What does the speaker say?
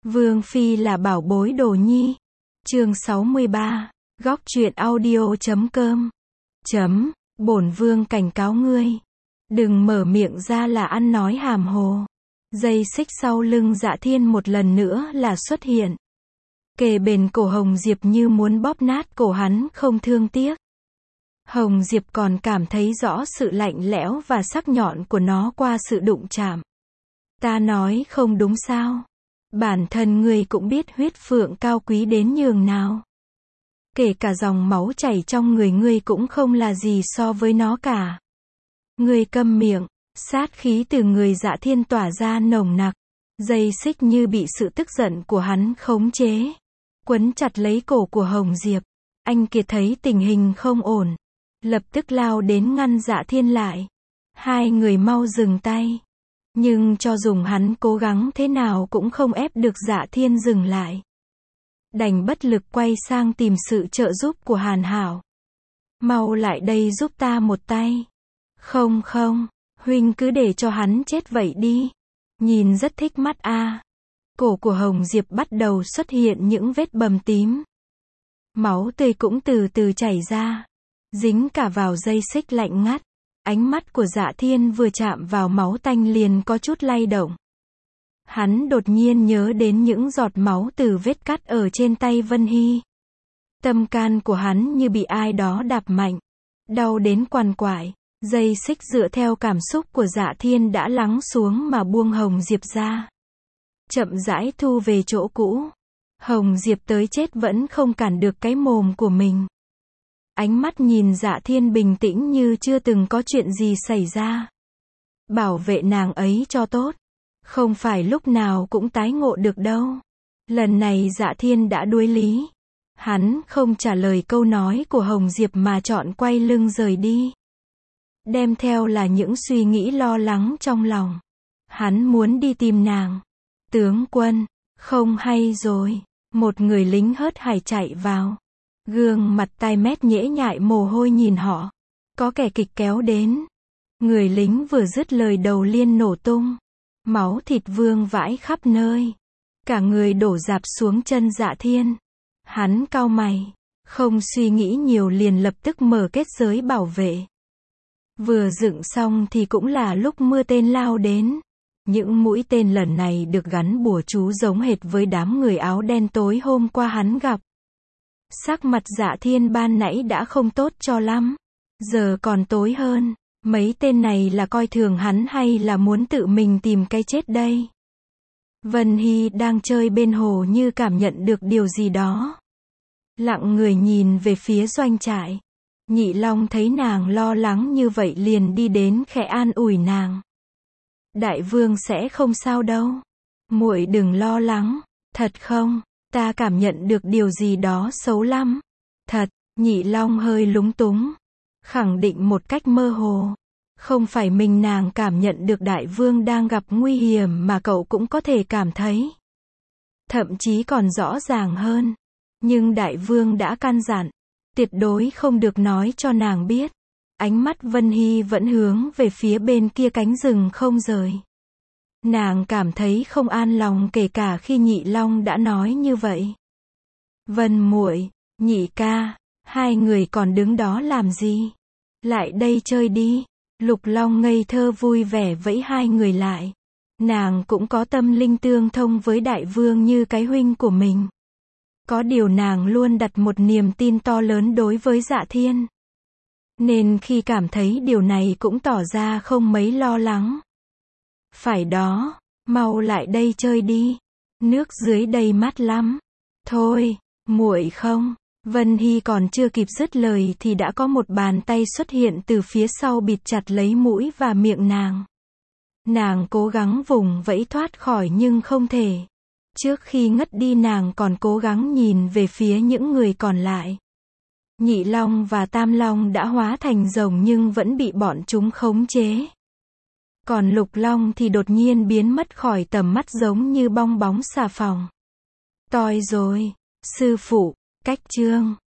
Vương Phi là bảo bối đồ nhi. Chương 63. Góc truyện audio.com. Bổn vương cảnh cáo ngươi. Đừng mở miệng ra là ăn nói hàm hồ. Dây xích sau lưng Dạ Thiên một lần nữa là xuất hiện. Kề bên cổ Hồng Diệp như muốn bóp nát cổ hắn không thương tiếc. Hồng Diệp còn cảm thấy rõ sự lạnh lẽo và sắc nhọn của nó qua sự đụng chạm. Ta nói không đúng sao? Bản thân ngươi cũng biết huyết phượng cao quý đến nhường nào. Kể cả dòng máu chảy trong người ngươi cũng không là gì so với nó cả. Ngươi câm miệng. Sát khí từ người Dạ Thiên tỏa ra nồng nặc. Dây xích như bị sự tức giận của hắn khống chế. Quấn chặt lấy cổ của Hồng Diệp. Anh Kiệt thấy tình hình không ổn. Lập tức lao đến ngăn Dạ Thiên lại. Hai người mau dừng tay. Nhưng cho dùng hắn cố gắng thế nào cũng không ép được Dạ Thiên dừng lại. Đành bất lực quay sang tìm sự trợ giúp của Hàn Hảo. Mau lại đây giúp ta một tay. Không, huynh cứ để cho hắn chết vậy đi. Nhìn rất thích mắt a. Cổ của Hồng Diệp bắt đầu xuất hiện những vết bầm tím. Máu tươi cũng từ từ chảy ra. Dính cả vào dây xích lạnh ngắt. Ánh mắt của Dạ Thiên vừa chạm vào máu tanh liền có chút lay động. Hắn đột nhiên nhớ đến những giọt máu từ vết cắt ở trên tay Vân Hy. Tâm can của hắn như bị ai đó đạp mạnh. Đau đến quằn quại. Dây xích dựa theo cảm xúc của Dạ Thiên đã lắng xuống mà buông Hồng Diệp ra. Chậm rãi thu về chỗ cũ. Hồng Diệp tới chết vẫn không cản được cái mồm của mình. Ánh mắt nhìn Dạ Thiên bình tĩnh như chưa từng có chuyện gì xảy ra. Bảo vệ nàng ấy cho tốt. Không phải lúc nào cũng tái ngộ được đâu. Lần này Dạ Thiên đã đuối lý. Hắn không trả lời câu nói của Hồng Diệp mà chọn quay lưng rời đi. Đem theo là những suy nghĩ lo lắng trong lòng. Hắn muốn đi tìm nàng. Tướng quân, không hay rồi. Một người lính hớt hải chạy vào. Gương mặt tai mét nhễ nhại mồ hôi nhìn họ. Có kẻ kịch kéo đến. Người lính vừa dứt lời đầu liên nổ tung. Máu thịt vương vãi khắp nơi. Cả người đổ rạp xuống chân Dạ Thiên. Hắn cau mày. Không suy nghĩ nhiều liền lập tức mở kết giới bảo vệ. Vừa dựng xong thì cũng là lúc mưa tên lao đến. Những mũi tên lần này được gắn bùa chú giống hệt với đám người áo đen tối hôm qua hắn gặp. Sắc mặt Dạ Thiên ban nãy đã không tốt cho lắm. Giờ còn tối hơn. Mấy tên này là coi thường hắn hay là muốn tự mình tìm cái chết đây? Vân Hy đang chơi bên hồ như cảm nhận được điều gì đó. Lặng người nhìn về phía doanh trại. Nhị Long thấy nàng lo lắng như vậy liền đi đến khẽ an ủi nàng. Đại vương sẽ không sao đâu. Muội đừng lo lắng. Thật không? Ta cảm nhận được điều gì đó xấu lắm. Thật, Nhị Long hơi lúng túng. Khẳng định một cách mơ hồ. Không phải mình nàng cảm nhận được đại vương đang gặp nguy hiểm mà cậu cũng có thể cảm thấy. Thậm chí còn rõ ràng hơn. Nhưng đại vương đã căn dặn. Tuyệt đối không được nói cho nàng biết. Ánh mắt Vân Hy vẫn hướng về phía bên kia cánh rừng không rời. Nàng cảm thấy không an lòng kể cả khi Nhị Long đã nói như vậy. Vân muội, Nhị ca, hai người còn đứng đó làm gì? Lại đây chơi đi. Lục Long ngây thơ vui vẻ vẫy hai người lại. Nàng cũng có tâm linh tương thông với đại vương như cái huynh của mình. Có điều nàng luôn đặt một niềm tin to lớn đối với Dạ Thiên. Nên khi cảm thấy điều này cũng tỏ ra không mấy lo lắng. Phải đó, mau lại đây chơi đi. Nước dưới đây mát lắm. Thôi, muội không. Vân Hy còn chưa kịp dứt lời thì đã có một bàn tay xuất hiện từ phía sau bịt chặt lấy mũi và miệng nàng. Nàng cố gắng vùng vẫy thoát khỏi nhưng không thể. Trước khi ngất đi nàng còn cố gắng nhìn về phía những người còn lại. Nhị Long và Tam Long đã hóa thành rồng nhưng vẫn bị bọn chúng khống chế. Còn Lục Long thì đột nhiên biến mất khỏi tầm mắt giống như bong bóng xà phòng. Toi rồi, sư phụ, cách chương.